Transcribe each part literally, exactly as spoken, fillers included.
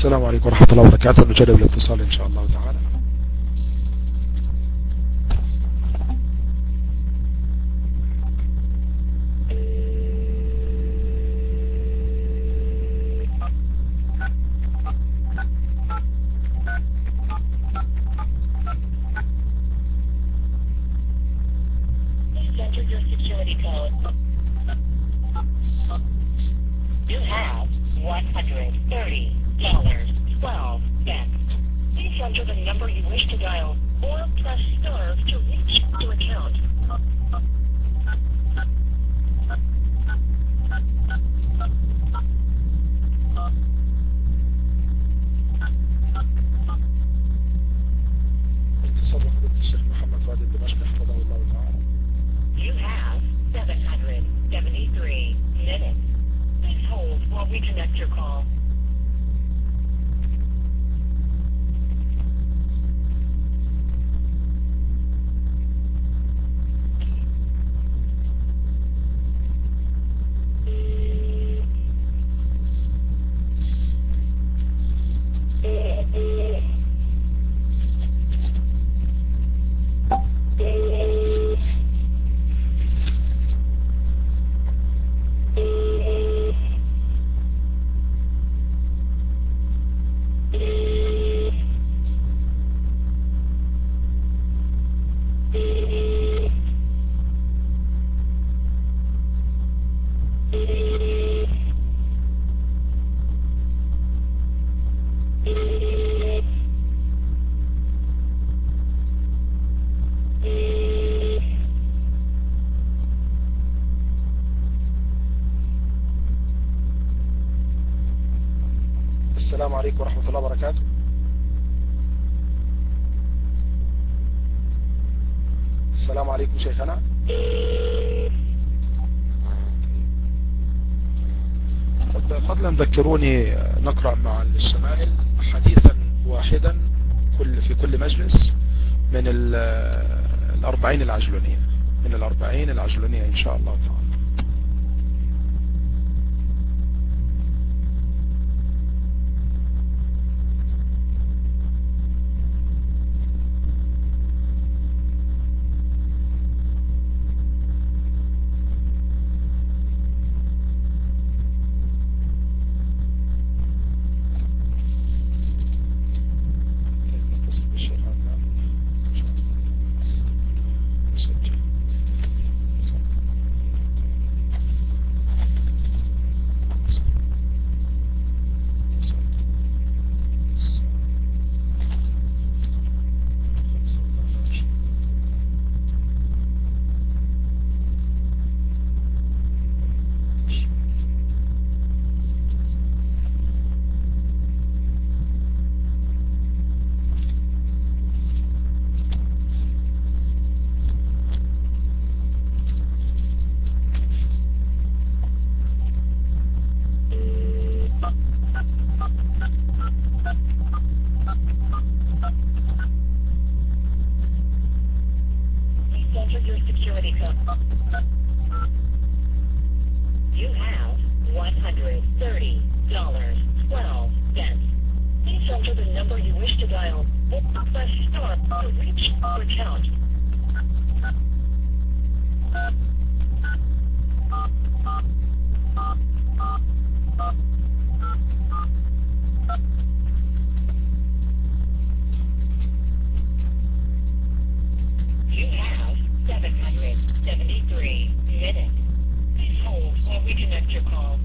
السلام عليكم ورحمة الله وبركاته. نجرب الاتصال إن شاء الله تعالى. Enter your security code. You have one hundred thirty dollars and twelve cents. Please enter the number you wish to dial or press star to reach your account. اتصال بفضيلة الشيخ محمد فؤاد الدمشقي حفظه الله تعالى. You have seven hundred seventy-three minutes. Please hold while we connect your call. السلام عليكم ورحمة الله وبركاته. السلام عليكم شيخنا. فضلا ذكروني نقرأ مع الشمائل حديثا واحدا كل في كل مجلس من الأربعين العجلونية من الأربعين العجلونية إن شاء الله تعالى. Enter your security code. You have one hundred thirty dollars and twelve cents. Please enter the number you wish to dial or press star to reach your account. You have seven hundred seventy-three minutes. Please hold while we connect your call.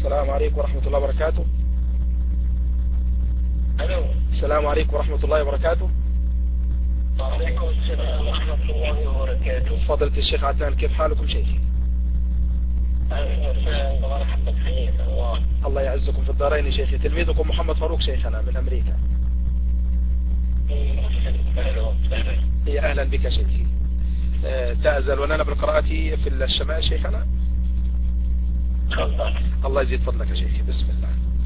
السلام عليكم ورحمة الله وبركاته. الو. السلام عليكم ورحمة الله وبركاته. وعليكم السلام ورحمة الله وبركاته. فضيلة الشيخ عدنان، كيف حالكم شيخي؟ اهلا وسهلا ومرحبا، حياك الله. الله يعزكم في الدارين يا شيخي. تلميذكم محمد فاروق شيخنا من امريكا. اهلا وسهلا. يا اهلا بك شيخي. تأذن لنا بالقراءة في الشمائل شيخنا؟ تفضل. الله يزيد فضلك يا شيخي. بسم الله.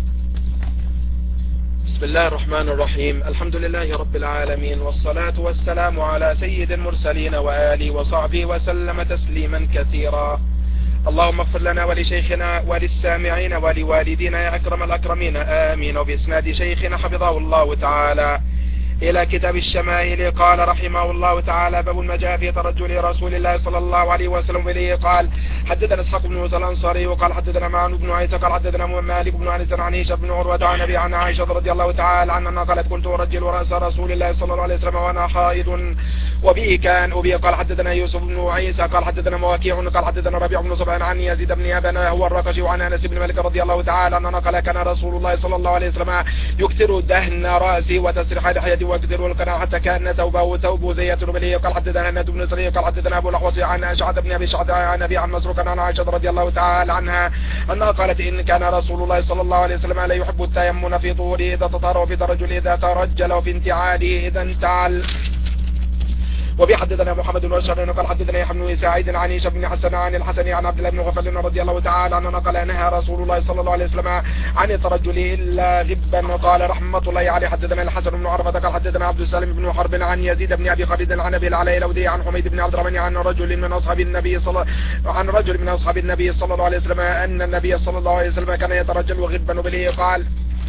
بسم الله الرحمن الرحيم. الحمد لله رب العالمين، والصلاة والسلام على سيد المرسلين وآله وصحبه وسلم تسليما كثيرا. اللهم اغفر لنا ولشيخنا وللسامعين ولوالدينا يا أكرم الأكرمين، آمين. وبإسناد شيخنا حفظه الله تعالى إلى كتاب الشمائل قال رحمه الله تعالى: باب ما جاء في ترجل رسول الله صلى الله عليه وسلم إليه. قال: حدثنا اسحاق بن موسى الأنصاري وقال حدثنا معن بن عيسى قال حدثنا مالك بن أنس عن هشام بن عروة عن أبي عن عائشة رضي الله تعالى عنها قالت: كنت أرجل رأس رسول الله صلى الله عليه وسلم وأنا حائض وبه كان أبي. قال حدثنا يوسف بن عيسى قال حدثنا مواكيع قال حدثنا ربيع بن صبعان عن يزيد بن أبان هو الرقشي وعن أنس بن مالك رضي الله تعالى عنه قال: كان رسول الله صلى الله عليه وسلم يكثر دهن رأسه وتسريح لحيته ويكثر القناع حتى كان ثوبه ثوب زيت بليه. قال حدثنا ند بن سري قال حدثنا ابو الاحوص عن اشعث بن ابي شعث عن ابي عن مسروق عن عائشه رضي الله تعالى عنها انها قالت: ان كان رسول الله صلى الله عليه وسلم لا يحب التيمم في طهوره اذا تطهر وفي ترجل اذا ترجل وفي انتعاله اذا انتعل. وبي حدثنا محمد بن بشار قال حدثنا يحيى بن سعيد عن هشام بن حسن عن الحسن عن عبد الله بن غفل رضي الله تعالى عنه قال: نهى رسول الله صلى الله عليه وسلم عن الترجل الا غبا. قال رحمه الله عليه: حدثنا الحسن بن عرفة قال حدثنا عبد السلام بن حرب عن يزيد بن ابي خالد عن ابي العلاء الاودي عن حميد بن عبد الرحمن عن رجل من اصحاب النبي صلى عن رجل من اصحاب النبي صلى الله عليه وسلم ان النبي صلى الله عليه وسلم كان يترجل غبا به. قال: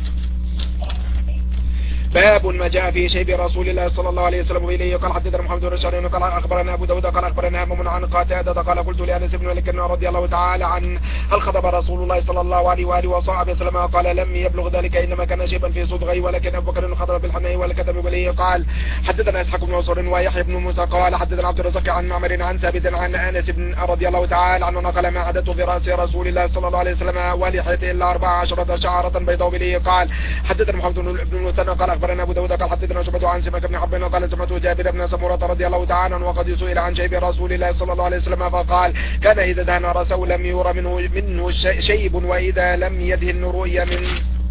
باب ما جاء في شيب رسول الله صلى الله عليه وسلم إليه. قال حدثنا محمد بن بشار قال أخبرنا أبو داود قال أخبرنا همام عن قتادة قال: قلت لأنس بن مالك رضي الله تعالى عن هل خطب رسول الله صلى الله عليه وآله وصحبه وسلم؟ قال: لم يبلغ ذلك، إنما كان شيبا في صدغه، ولكن أبو بكر خطب بالحناء والكتم إليه. قال حدثنا إسحاق بن منصور ويحيى بن موسى قال حدثنا عبد الرزاق عن معمر عن ثابت عن أنس بن رضي الله تعالى عنه قال: ما عددت في رأس رسول الله صلى الله عليه وسلم ولحيته إلا أربع عشرة شعرة بيضاء إليه. قال حدثنا محمد بن المثنى قال أخبرنا أبو داود قال حدثنا شعبة عن سمك بن حرب قال: سمعت جابر بن سمرة رضي الله تعالى عنه وقد سئل عن شيب رسول الله صلى الله عليه وسلم فقال: كان إذا دهن رأسه لم يرى منه منه شيب، وإذا لم يدهن رؤي منه.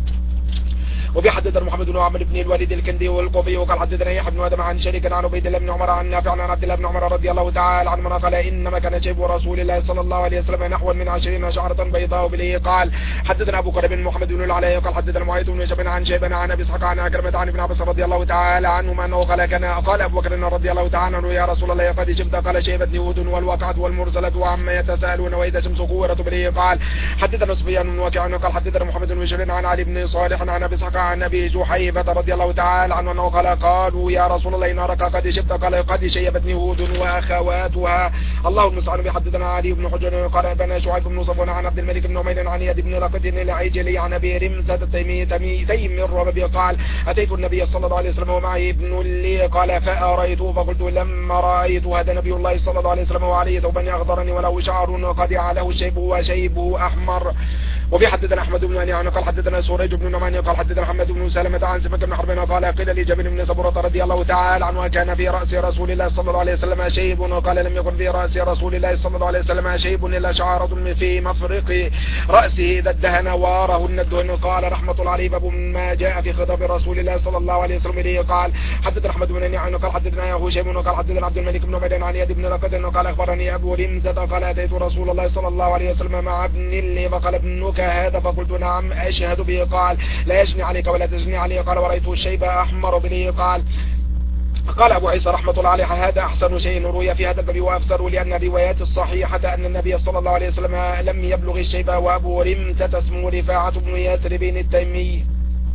وفي حدثنا محمد بن عمرو بن الوليد الكندي والكوفي وقال حدثنا يحيى بن ادم عن شريك عن عبيد الله بن عمر عن نافع عن عبد الله بن عمر رضي الله تعالى عنهما قال: انما كان شيب رسول الله صلى الله عليه وسلم نحو من عشرين شعرة بيضاء بليه. قال حدثنا ابو بكر بن محمد بن العلاء قال حدثنا معاذ بن شبن عن شيبان عن ابي اسحاق عن اكرمة عن ابن عباس رضي الله تعالى عنهما انه قال: كان قال ابو بكر رضي الله تعالى عنه: يا رسول الله قد شبت؟ قال: شيبتني هود والواقعة والمرسلة وعما يتساءلون واذا شمس كورت بليه. قال حدثنا سفيان بن وكيع قال حدثنا محمد بن بشير عن علي بن صالح عن ابي اسحاق عن ابي جحيم رضي الله تعالى عنه انه قال: قالوا يا رسول الله نراك قد شبت؟ قال: قد شيبتني هود واخواتها. الله المستعان. بحدثنا علي بن حجر قال: بنى شعيب بن صفوان عن عبد الملك بن عمير عن يد بن لقد العجلي عن ابي رمزة التيمي تيم الربابي قال: اتيت النبي صلى الله عليه وسلم ومعي ابن لي قال: فاريته فقلت: لما رايت هذا نبي الله صلى الله عليه وسلم وعليه ثوبا اخضرني وله شعر قد عليه الشيب وشيبه احمر. وفي حدثنا احمد بن منيع قال حدثنا سوريج بن نعمان قال حدثنا محمد بن سلمة عن سمك بن حرب قال: قيل لجابر بن سمرة رضي الله تعالى عنه: كان في راس رسول الله صلى الله عليه وسلم شيب؟ قال: لم يكن في راس رسول الله صلى الله عليه وسلم شيب الا شعرة في مفرق راسه اذا ادهن وارهن الدهن. قال رحمة الله عليه: باب ما جاء في خطاب رسول الله صلى الله عليه وسلم اليه. قال حدثنا احمد بن منيع قال حدثنا هشيم قال حدثنا عبد الملك بن عمير عن يد بن لقد قال: اخبرني ابو رمزة قال: اتيت رسول الله صلى الله عليه وسلم مع ابن لي فقال: ابنك هذا؟ فقلت: نعم اشهد به. قال: لا يجني عليك ولا تجني علي. قال: ورأيت الشيب احمر بليه. قال قال أبو عيسى رحمة الله عليه: هذا أحسن شيء روي في هذا الباب وأفسر، لأن الروايات الصحيحة أن النبي صلى الله عليه وسلم لم يبلغ الشيب. وأبو رمزة اسمه رفاعة بن ياسر بن التيمي.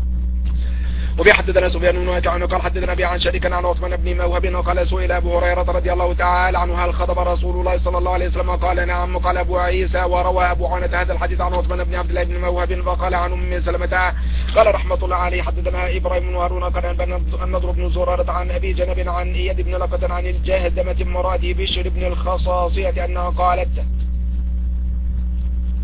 وفي حدثنا سفيان بن وكيع قال حدثنا ابي عن شريك عن عثمان بن موهب قال: سئل ابو هريرة رضي الله تعالى عنه: هل خطب رسول الله صلى الله عليه وسلم؟ قال: نعم. قال ابو عيسى: وروى ابو عانة هذا الحديث عن عثمان بن عبد الله بن موهب فقال عن ام سلمة. قال رحمة الله عليه: حدثنا ابراهيم بن هارون قال النضر بن زرارة عن ابي جنب عن اياد بن لقد عن الجهدمة امرأة بشر بن الخصاصية انها قالت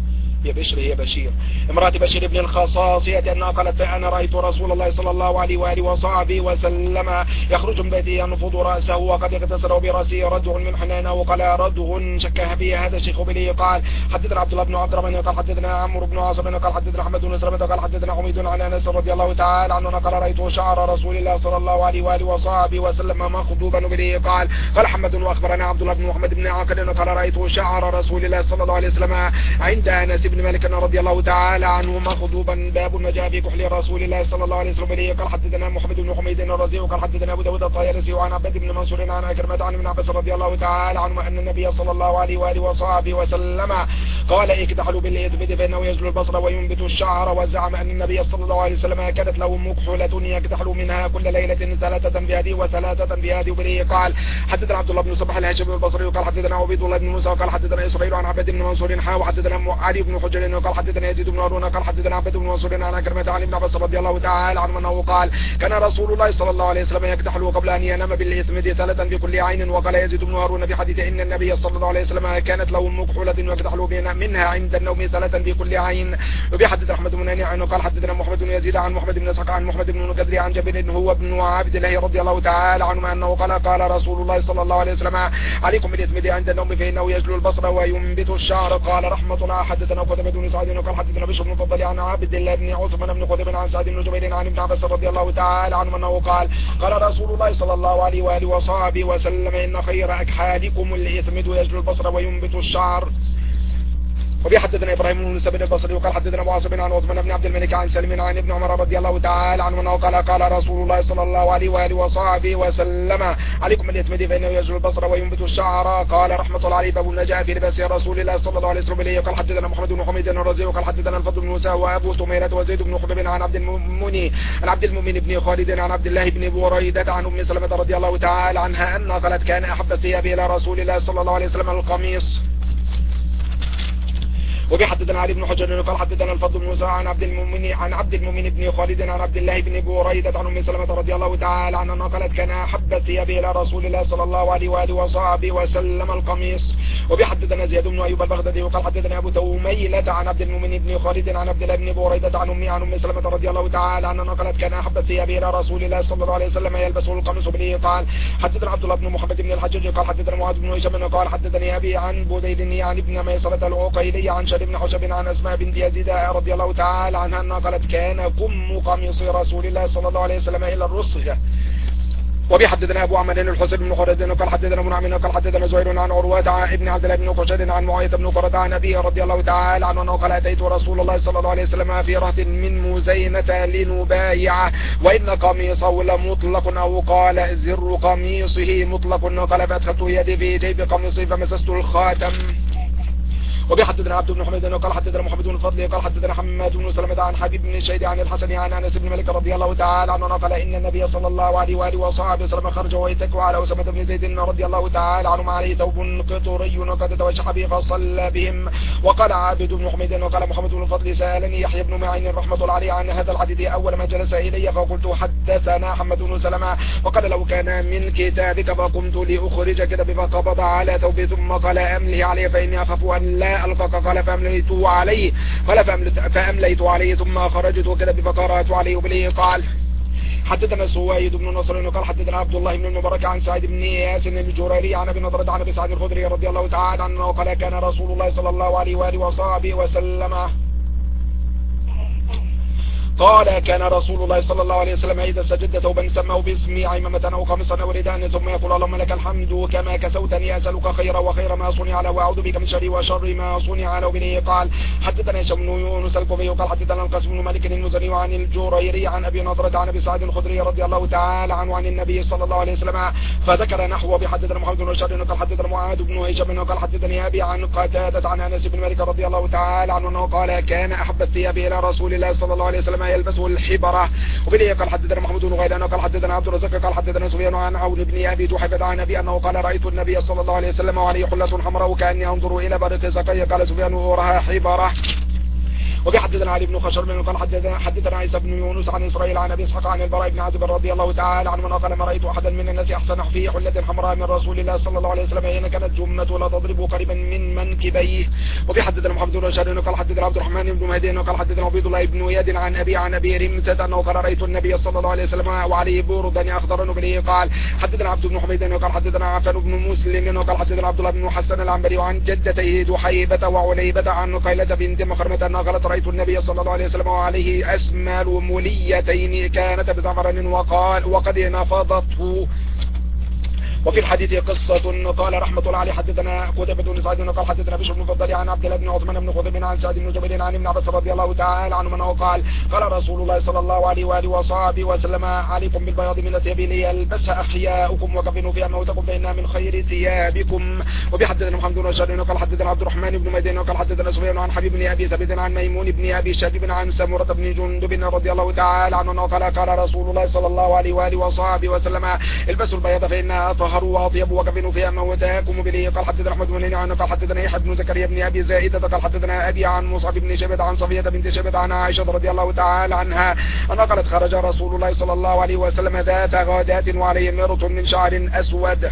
هي بشر هي بشير امرأة بشير بن الخصاصية أنها قالت فأنا رأيت رسول الله صلى الله عليه وآله وصحبه وسلم يخرج من بيته ينفض رأسه وقد اغتسل برأسه ردغ من حنانه وقال ردغ شكها فيه هذا الشيخ بلي قال حدثنا عبد الله بن عبد الرحمن قال حدثنا عمرو بن عاصم قال حدثنا أحمد بن سلمة قال حدثنا حميد عن أنس رضي الله تعالى عنه قال رأيت شعر رسول الله صلى الله عليه وآله وصحبه وسلم مخضوبا بلي قال قال حمد وأخبرنا عبد الله بن محمد بن عاقل قال رأيت شعر رسول الله صلى الله عليه وسلم عند أنس بن مالك رضي الله تعالى عنه مخضوبا باب ما جاء في كحل رسول الله صلى الله عليه وسلم بلي قال حدثنا محمد بن حميد الرزي قال حدثنا أبو داود الطيالسي وعن عبد بن منصور عن أكرمة عن ابن عباس رضي الله تعالى عنه أن النبي صلى الله عليه وآله وصحبه وسلم قال اكتحلوا بالإثبت فإنه يجل البصر وينبت الشعر وزعم أن النبي صلى الله عليه وسلم كانت له مكحلة يكتحل منها كل ليلة ثلاثة في هذه وثلاثة في هذه وبلي قال حدثنا عبد الله بن صباح الهاشمي البصري وقال حدثنا عبيد الله بن موسى وقال حدثنا إسرائيل عن عبد بن منصور حا وحدثنا علي بن حجر وقال حدثنا يزيد بن هارون قال حدثنا عبد بن منصور عن أكرمة عن ابن عباس رضي الله تعالى عنه أنه قال كان رسول الله صلى الله عليه وسلم يكتحل قبل أن ينام بالإثم ثلاثا في كل عين. وقال يزيد بن هارون في حديث إن النبي صلى الله عليه وسلم كانت له مكحلة يكتحل منها عند النوم ثلاثا في كل عين. وبحدث أحمد بن منيع عنه قال حدثنا محمد بن يزيد عن محمد بن اسحاق عن محمد بن مكدري عن جابر هو ابن عبد الله رضي الله تعالى عنه أنه قال قال رسول الله صلى الله عليه وسلم عليكم بالإثم عند النوم فإنه يجلو البصر وينبت الشعر. قال رحمة الله حدثنا قتيبة بن سعيد وقال حدثنا بشر بن فضل عن عبد الله بن عثمان بن خثيب عن سعد بن جبير عن ابن عباس رضي الله تعالى عنه أنه قال قال رسول الله صلى الله عليه وآله وصحبه وسلم إن خير أكحالكم الإثم يجلو البصر وينبت الشعر. وبيحدثنا إبراهيم بن موسى بن البصري وقال حدثنا معاصم عن عثمان بن عبد الملك عن سلم عن ابن عمر رضي الله تعالى عنه أنه قال قال رسول الله صلى الله عليه وآله وصحبه وسلم عليكم بالإثم فإنه يجل البصر وينبت الشعر. قال رحمة الله عليه باب النجاة في لباس رسول الله صلى الله عليه وسلم إليه. قال حدثنا محمد بن حميد الرزي وقال حدثنا الفضل بن موسى وأبو تميرة وزيد بن حبيب عن عبد المؤمن عن عبد المؤمن بن خالد عن عبد الله بن بريدة عن أم سلمة رضي الله تعالى عنها أن قالت كان أحب الثياب إلى رسول الله صلى الله عليه وسلم القميص. وبحدثنا علي بن حجر قال حدثنا الفضل بن موسى عن عبد المؤمن عن عبد المؤمن بن خالد عن عبد الله بن بريدة عن ام سلمة رضي الله تعالى عنها قالت كان احب الثياب الى رسول الله صلى الله عليه واله وصحبه وسلم القميص. وبحدثنا زياد بن ايوب البغدادي وقال حدثنا ابو توميلة عن عبد المؤمن بن خالد عن عبد الله بن بريدة عن امي عن ام سلمة رضي الله تعالى عنها قالت كان احب الثياب الى رسول الله صلى الله عليه وسلم يلبسه القميص به. قال حدثنا عبد الله بن محمد بن الحجاج قال حدثنا معاذ بن هشام قال حدثني ابي عن بديل عن ابن ميسرة العقيلي عن شر بن حشب عن اسماء بنت يزيد رضي الله تعالى عنها أنها قالت كان كم قميص رسول الله صلى الله عليه وسلم إلى الرصية. وبحدثنا ابو عمر الحسين بن خالد قال حدثنا منعم قال حدثنا زهير عن عروة ابن عبد الله بن قشير عن معاوية بن قرة عن ابيه رضي الله تعالى عنه قال اتيت رسول الله صلى الله عليه وسلم في رهط من مزينة لنبايعه وان قميصه لمطلق او قال زر قميصه مطلق. قال فادخلت يدي في جيب قميصه فمسست الخاتم. وبحدثنا عبد بن حميد قال حدثنا محمد بن الفضل قال حدثنا حماد بن سلمة عن حبيب بن الشهيد عن الحسن عن انس بن مالك رضي الله تعالى عنه قال ان النبي صلى الله عليه واله وصحبه وسلم خرج ويتكئ على اسامة بن زيد رضي الله تعالى عنه عليه ثوب قطري قد توشح به فصلى بهم. وقال عابد بن حميد وقال محمد بن الفضل سالني يحيى بن معين رحمة الله عليه عن هذا الحديث اول ما جلس الي فقلت حدثنا حماد بن سلمة وقال لو كان من كتابك فقمت لاخرج كتابي فقبض على ثوبي ثم قال امله علي فاني اخاف ان لا ألقاك. قال فأمليت عليه قال فأمليت عليه ثم خرجت وكذا فقرأت عليه وبليه. قال حدثنا سويد بن نصر قال حدثنا عبد الله بن المبارك عن سعيد بن إياس الجريري عن ابي نضرة عن ابي سعيد الخدري رضي الله تعالى عنه قال كان رسول الله صلى الله عليه واله وصحبه وسلم قال كان رسول الله صلى الله عليه وسلم إذا سجد ثوبا سماه باسم عمامة أو قميصا أو رداء ثم يقول اللهم لك الحمد كما كسوتني أسألك خيرا وخير ما صنع له وأعوذ بك من شر وشر ما صنع له به. قال حدثنا هشام بن يونس الكوفي قال حدثنا القاسم بن مالك المزني عن الجريري عن أبي نضرة عن أبي سعيد الخدري رضي الله تعالى عنه عن النبي صلى الله عليه وسلم فذكر نحوه. بحدثنا محمد بن بشار قال حدثنا معاذ بن هشام قال حدثني أبي عن قتادة عن أنس بن مالك رضي الله تعالى عنه أنه قال كان أحب الثياب إلى رسول الله صلى الله عليه وسلم يلبسه الحبر. وبليه قال حدثنا محمود بن غيلان قال حدثنا عبد الرزاق قال حدثنا سفيان عن عون بن ابي جحيفة عن ابي انه قال رايت النبي صلى الله عليه وسلم وعليه حلة حمراء كاني انظر الى برق ساقيه. قال سفيان وراها حبره. وفي حدثنا علي بن خشرم قال حدثنا حدثنا عيسى بن يونس عن اسرائيل عن ابي اسحاق عن البراء بن عازب رضي الله تعالى عنه قال ما رايت احدا من الناس احسن في حله حمراء من رسول الله صلى الله عليه وسلم حين كانت جمته لا تضرب قريبا من منكبيه. وفي حدثنا محمد بن بشار قال حدثنا عبد الرحمن بن مهدي قال حدثنا عبيد الله بن اياد عن ابي عن ابي رمته انه قال رايت النبي صلى الله عليه وسلم وعليه بردا اخضر نبلي. قال حدثنا عبد بن حميد قال حدثنا عفان بن مسلم قال حدثنا عبد الله بن حسن العنبري عن جدته دحيبه وعليبه عن قيلة بنت مخرمه انها قالت رايت النبي صلى الله عليه وسلم وعليه اسمال مليتين كانت بزعفران وقال وقد نفضته. وفي الحديث قصة. قال رحمة الله عليه حدثنا قتيبة بن سعيد قال حدثنا بشر بن فضل عن عبد الله بن عثمان بن خضر عن سعد بن جبير عن ابن عباس رضي الله تعالى عنه انه قال قال رسول الله صلى الله عليه واله وصحبه وسلم عليكم بالبياض من الثياب ليلبسها احياؤكم وكفنوا فيها موتكم فانها من خير ثيابكم. وبحدثنا محمد بن بشار قال حدثنا عبد الرحمن بن مهدي قال حدثنا سفيان عن حبيب بن ابي ثابت عن ميمون بن ابي شبيب عن سمرة بن جندب رضي الله تعالى عنه قال قال رسول الله صلى الله عليه واله وصحبه وسلم البسوا البياض فانها اطهر واطيب وكفنوا فيها موتاكم به. قال حدثنا احمد بن نعمان قال حدثنا يحيى بن زكريا بن ابي زائده قال حدثنا ابي عن مصعب بن شيبه عن صفيه بنت شيبه عن عائشه رضي الله تعالى عنها انها قالت خرج رسول الله صلى الله عليه وسلم ذات غادات وعليه مرط من شعر اسود.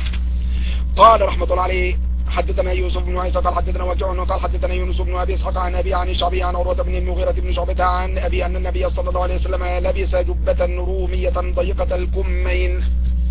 قال رحمه الله عليه حدثنا يوسف بن عيسى قال حدثنا وكيع قال حدثنا يونس بن ابي اسحاق عن ابي عن الشعبي عن عروه بن المغيرة بن شعبة عن ابي ان النبي صلى الله عليه وسلم لبس جبة رومية ضيقة الكمين.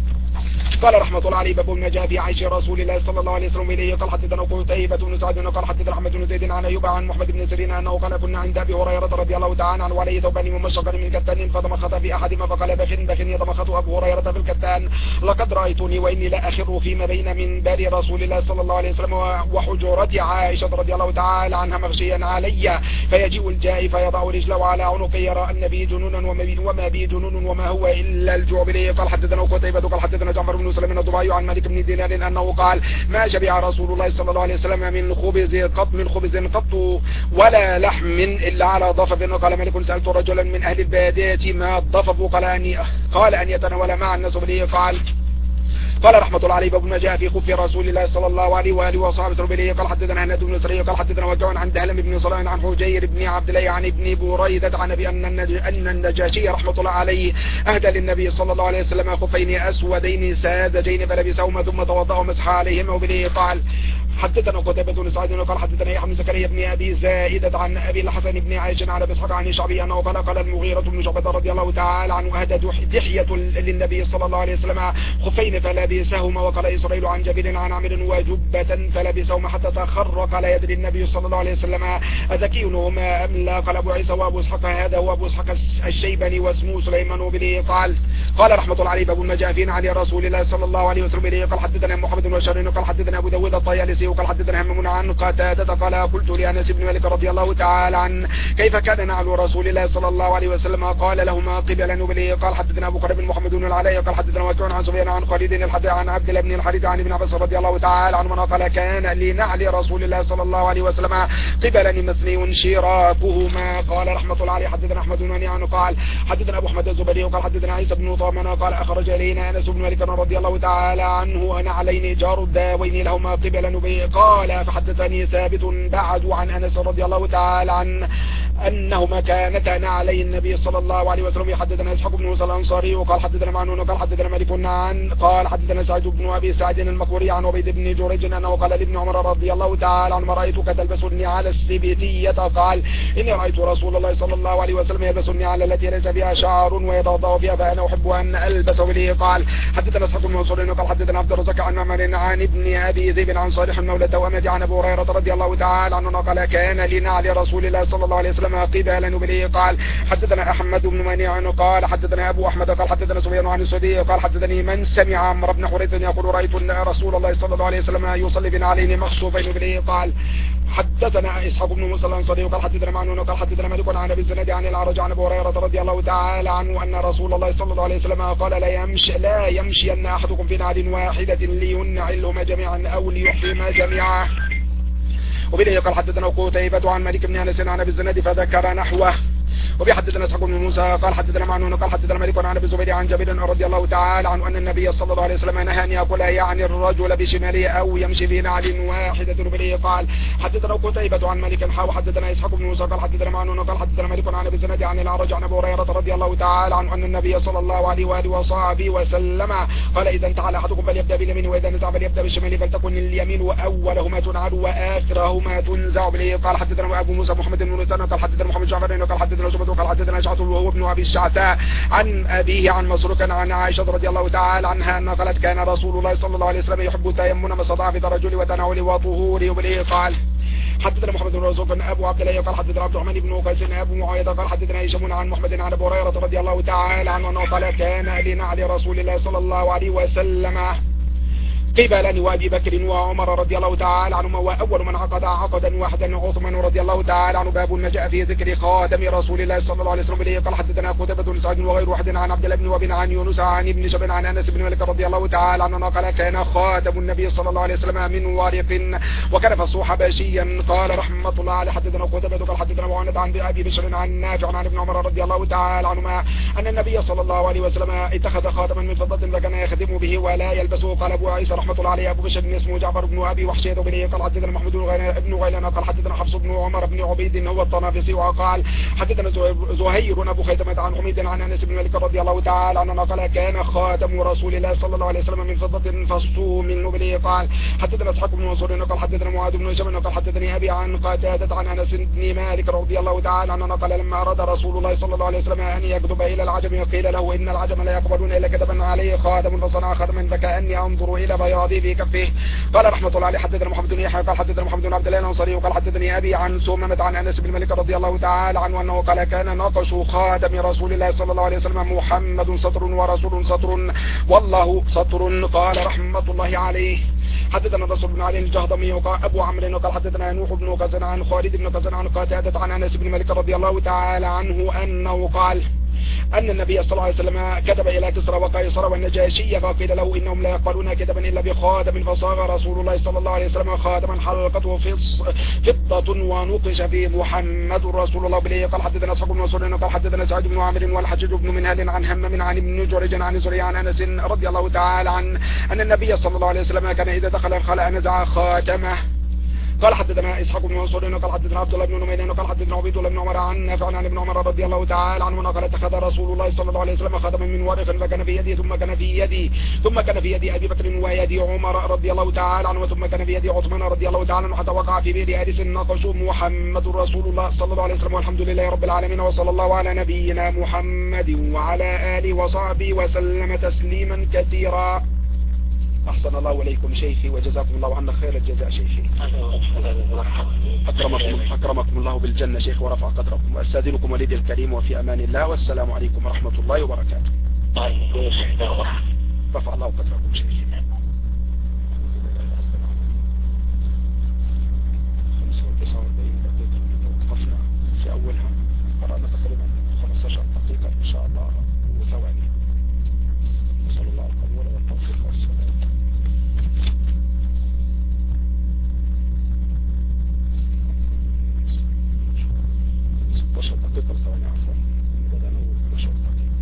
قال رحمة الله عليه باب ما جاء في عيش رسول الله صلى الله عليه وسلم إليه. قال حدثنا قتيبة بن سعد قال حدثنا أحمد بن زيد عن أيوب عن محمد بن سيرين أنه قال كنا عند أبي هريرة رضي الله تعالى عنه وعليه ثوبان ممشقا من كتان فضمخت في أحدهما فقال بخ بخ يضمخت أبو هريرة في الكتان لقد رأيتني وإني لا أخر فيما بين منبر رسول الله صلى الله عليه وسلم وحجرة عائشة رضي الله تعالى عنها مغشيا علي فيجيء الجائي فيضع رجله على عنقي يرى أن بي جنونا وما بي جنون وما هو إلا الجوع بليه. قال حدثنا قتيبة قال حدثنا جعفر بن سليمان الضبعي عن مالك بن دينار انه قال ما شبع رسول الله صلى الله عليه وسلم من خبز قط من خبز قط ولا لحم الا على ضفف. قال مالك سالت رجلا من اهل الباديه ما الضفف قال ان قال ان يتناول مع الناس به. قال قال رحمة الله عليه باب ما جاء في خف رسول الله صلى الله عليه واله وصحبه وسلم. قال حدثنا هناد بن سري قال حدثنا وكيع عن دهلم بن صلاح عن حجير بن عبد الله عن ابن بريدة عن ابي ان ان النجاشي رحمة الله عليه اهدى للنبي صلى الله عليه وسلم خفين اسودين ساذجين فلبسهما ثم توضأ ومسح عليهما وبه. قال حدثنا قتيبة بن سعيد قال حدثنا يحيى بن زكريا بن ابي زائدة عن ابي الحسن بن عائشة عن ابي اسحاق عن الشعبي انه قال قال المغيرة بن شعبة رضي الله تعالى عنه اهدى دحية للنبي صلى الله عليه وسلم خفين فلبسهما. وقال اسرائيل عن جابر عن عامر وجبة فلبسهما حتى تخرق لا يدري النبي صلى الله عليه وسلم اذكي هما ام لا. قال ابو عيسى وابو اسحاق هذا هو ابو اسحاق الشيباني واسمه سليمان وبه. قال قال رحمة الله عليه باب ما جاء في علي رسول الله صلى الله عليه وسلم. قال حدثنا محمد بن بشار قال حدثنا ابو داود الطيالسي وقال حدثنا همام عن قتادة قال قلت لأنس بن مالك رضي الله تعالى عنه كيف كان نعل رسول الله صلى الله عليه وسلم. قال لهما قبلا وبليه. قال حدثنا ابو بكر بن محمد بن العلاء قال حدثنا وكيع عن سفيان عن خالد الحذاء عن عبد الله بن الحارث عن ابن عباس رضي الله تعالى عنه قال كان لنعل رسول الله صلى الله عليه وسلم قبلا مثني شراكهما. قال رحمة الله عليه حدثنا احمد بن منيع قال حدثنا ابو احمد الزبري قال حدثنا عيسى بن طامن قال اخرج الينا انس بن مالك رضي الله تعالى عنه انا عليني جار الداوين لهما قبلا وبه. قال فحدثني ثابت بعد عن انس رضي الله تعالى عنه انهما كانتا نعلي النبي صلى الله عليه وسلم. حدثنا اسحاق بن موسى الانصاري وقال حدثنا معنون قال حدثنا مالك عن قال حدثنا سعيد بن ابي سعد المقبوري عن عبيد بن جريج انه قال لابن عمر رضي الله تعالى عنه رايتك تلبسني على السبتية. قال اني رايت رسول الله صلى الله عليه وسلم يلبسني على التي ليس فيها شعر ويتوضا فيها فانا احب ان البس به. قال حدثنا اسحاق بن منصور قال حدثنا عبد الرزاق عن معمر عن ابن ابي ذئب عن صالح مولى توأمة عن ابو هريرة رضي الله تعالى عنه قال كان لنعل رسول الله صلى الله عليه وسلم قبالا وبليه. قال حدثنا احمد بن منيع قال حدثنا ابو احمد قال حدثنا سفيان عن السدي قال حدثني من سمع عمرو بن حريث يقول رايت رسول الله صلى الله عليه وسلم يصلي بنا عليه مخصوفين وبليه. قال حدثنا اسحاق بن موسى الانصاري قال حدثنا معنون قال حدثنا مالك عن ابي الزناد عن الاعرج عن ابو هريرة رضي الله تعالى عنه ان رسول الله صلى الله عليه وسلم قال لا يمشي لا يمشي ان احدكم في نعل واحدة لينعلهما جميعا او ليحيهما جميعا. وبه قال حدثنا قتيبة عن مالك بن انس عن ابي الزناد فذكر نحوه. وبي حدثنا اسحاق بن موسى قال حدثنا معنون قال حدثنا مالك عن ابي الزبير عن جابر رضي الله تعالى عنه ان النبي صلى الله عليه وسلم نهى ان ياكل يعني الرجل بشماله او يمشي في نعل واحده به. قال حدثنا قتيبة عن مالك حاو حدثنا اسحاق بن موسى قال حدثنا معنون قال حدثنا مالك عن ابي الزناد عن الاعرج عن ابي هريره رضي الله تعالى عنه ان النبي صلى الله عليه واله وصحبه وسلم قال اذا انتهى احدكم فليبدا باليمين واذا نزع فليبدا بالشمال فلتكن اليمين اولهما تنعل واخرهما تنزع به. قال حدثنا ابو موسى محمد بن نوتان قال حدثنا محمد جعفر قال حدثنا شعبة قال حدثنا شعبة وهو ابن ابي الشعثاء عن ابيه عن مسروق عن عائشه رضي الله تعالى عنها ان قالت كان رسول الله صلى الله عليه وسلم يحب التيمم مسطع في الرجل وتناول وطهوره وبه. قال حدثنا محمد بن رزق ابو عبد الله قال حدثنا عبد الرحمن بن قيس ابو معاويه قال حدثنا هشام عن محمد عن ابي هريره رضي الله تعالى عنه انه قال كان لنعل رسول الله صلى الله عليه وسلم قبلا وابي بكر وعمر رضي الله تعالى عنهما واول من عقد عقدا واحدا عثمان رضي الله تعالى عنه. باب ما جاء في ذكر خادم رسول الله صلى الله عليه وسلم به. قال حدثنا قتيبة بن سعيد وغير واحد عن عبد الله بن وهب عن يونس عن ابن شهاب عن انس بن مالك رضي الله تعالى عنه قال كان خادم النبي صلى الله عليه وسلم من ورق وكان فصوح حبشيا. قال رحمه الله عليه حدثنا قتيبة قال حدثنا معاوية عن ابي بشر عن نافع عن ابن عمر رضي الله تعالى عنهما ان النبي صلى الله عليه وسلم اتخذ خاتما من فضة فكان يخدم به ولا يلبسه. قال ابو عيسى رحمه الله عليه ابو بشر اسمه جعفر بن ابي وحشية بن قال حدثنا محمود بن غيلان قال حدثنا حفص بن عمر بن عبيد هو الطنافسي وقال حدثنا زهير ابو خيثمة عن حميد عن انس بن مالك رضي الله تعالى عنه قال كان خاتم رسول الله صلى الله عليه وسلم من فضة فصوا منه به. قال حدثنا اسحاق بن منصور قال حدثنا معاذ بن هشام قال حدثني ابي عن قتادة عن انس بن مالك رضي الله تعالى عنه قال لما اراد رسول الله صلى الله عليه وسلم ان يكذب الى العجم قيل له ان العجم لا يقبلون الا كذبا عليه خاتم فصنع خاتما فكاني انظر الى بياضه في كفه. قال رحمه الله عليه حدثنا محمد بن يحيى قال حدثنا محمد بن عبد الله الانصاري وقال حدثني ابي عن سمامة عن انس بن مالك رضي الله تعالى عنه انه قال كان ناقش خاتم رسول الله صلى الله عليه وسلم محمد سطر ورسول سطر والله سطر. قال رحمه الله عليه حدثنا الرسول بن علي الجهضمي وقال ابو عمرو قال حدثنا نوح بن كزن عن خالد بن كزن عن قتادة عن انس بن مالك رضي الله تعالى عنه انه قال أن النبي صلى الله عليه وسلم كتب إلى كسرى وقيصر والنجاشي فقيل له إنهم لا يقبلون كتبا إلا بخاتم فصاغ رسول الله صلى الله عليه وسلم خاتما حلقته فضة ونقش فيه محمد رسول الله به. قال حدثنا أصحاب بن مسعود قال حدثنا سعيد بن عامر والحجاج بن منهل عن همام عن ابن جريج عن زريع عن أنس رضي الله تعالى عن أن النبي صلى الله عليه وسلم كان إذا دخل الخلاء نزع خاتمه. قال حدثنا اسحاق بن منصور قال حدثنا عبد الله بن نمير قال حدثنا عبيد الله بن عمر عن نافع عن ابن عمر رضي الله تعالى عنه قال اتخذ رسول الله صلى الله عليه وسلم خاتما من ورق فكان في يدي ثم كان في يدي ثم كان في يدي ابي بكر ويدي عمر رضي الله تعالى عنه ثم كان في يدي عثمان رضي الله تعالى عنه حتى وقع في بئر ارس ناقش محمد رسول الله صلى الله عليه وسلم والحمد لله رب العالمين وصلى الله على نبينا محمد وعلى اله وصحبه وسلم تسليما كثيرا. أحسن الله إليكم شيخي وجزاكم الله عنا خير الجزاء شيخي. أكرمكم, أكرمكم الله بالجنة شيخ ورفع قدركم وأستاذنكم وليدي الكريم وفي أمان الله والسلام عليكم ورحمة الله وبركاته. رفع الله قدركم شيخي. خمسة وتسعة وأربعين دقيقة توقفنا في أولها قرأنا تقريبا خمسة عشر دقيقة إن شاء الله وثواني. نسأل الله القبول والتوفيق والسلام. ستاشر دقيقة ثواني عفوا بدأنا نقول اتناشر دقيقة.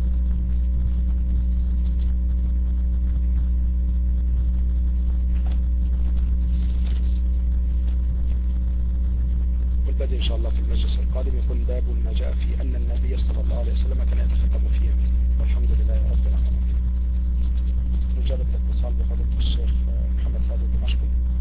والبدء إن شاء الله في المجلس القادم يكون باب ما جاء في أن النبي صلى الله عليه وسلم كان يتختم في يمينه والحمد لله رب العالمين. نجرب الاتصال بفضيلة الشيخ محمد فاضل دمشق.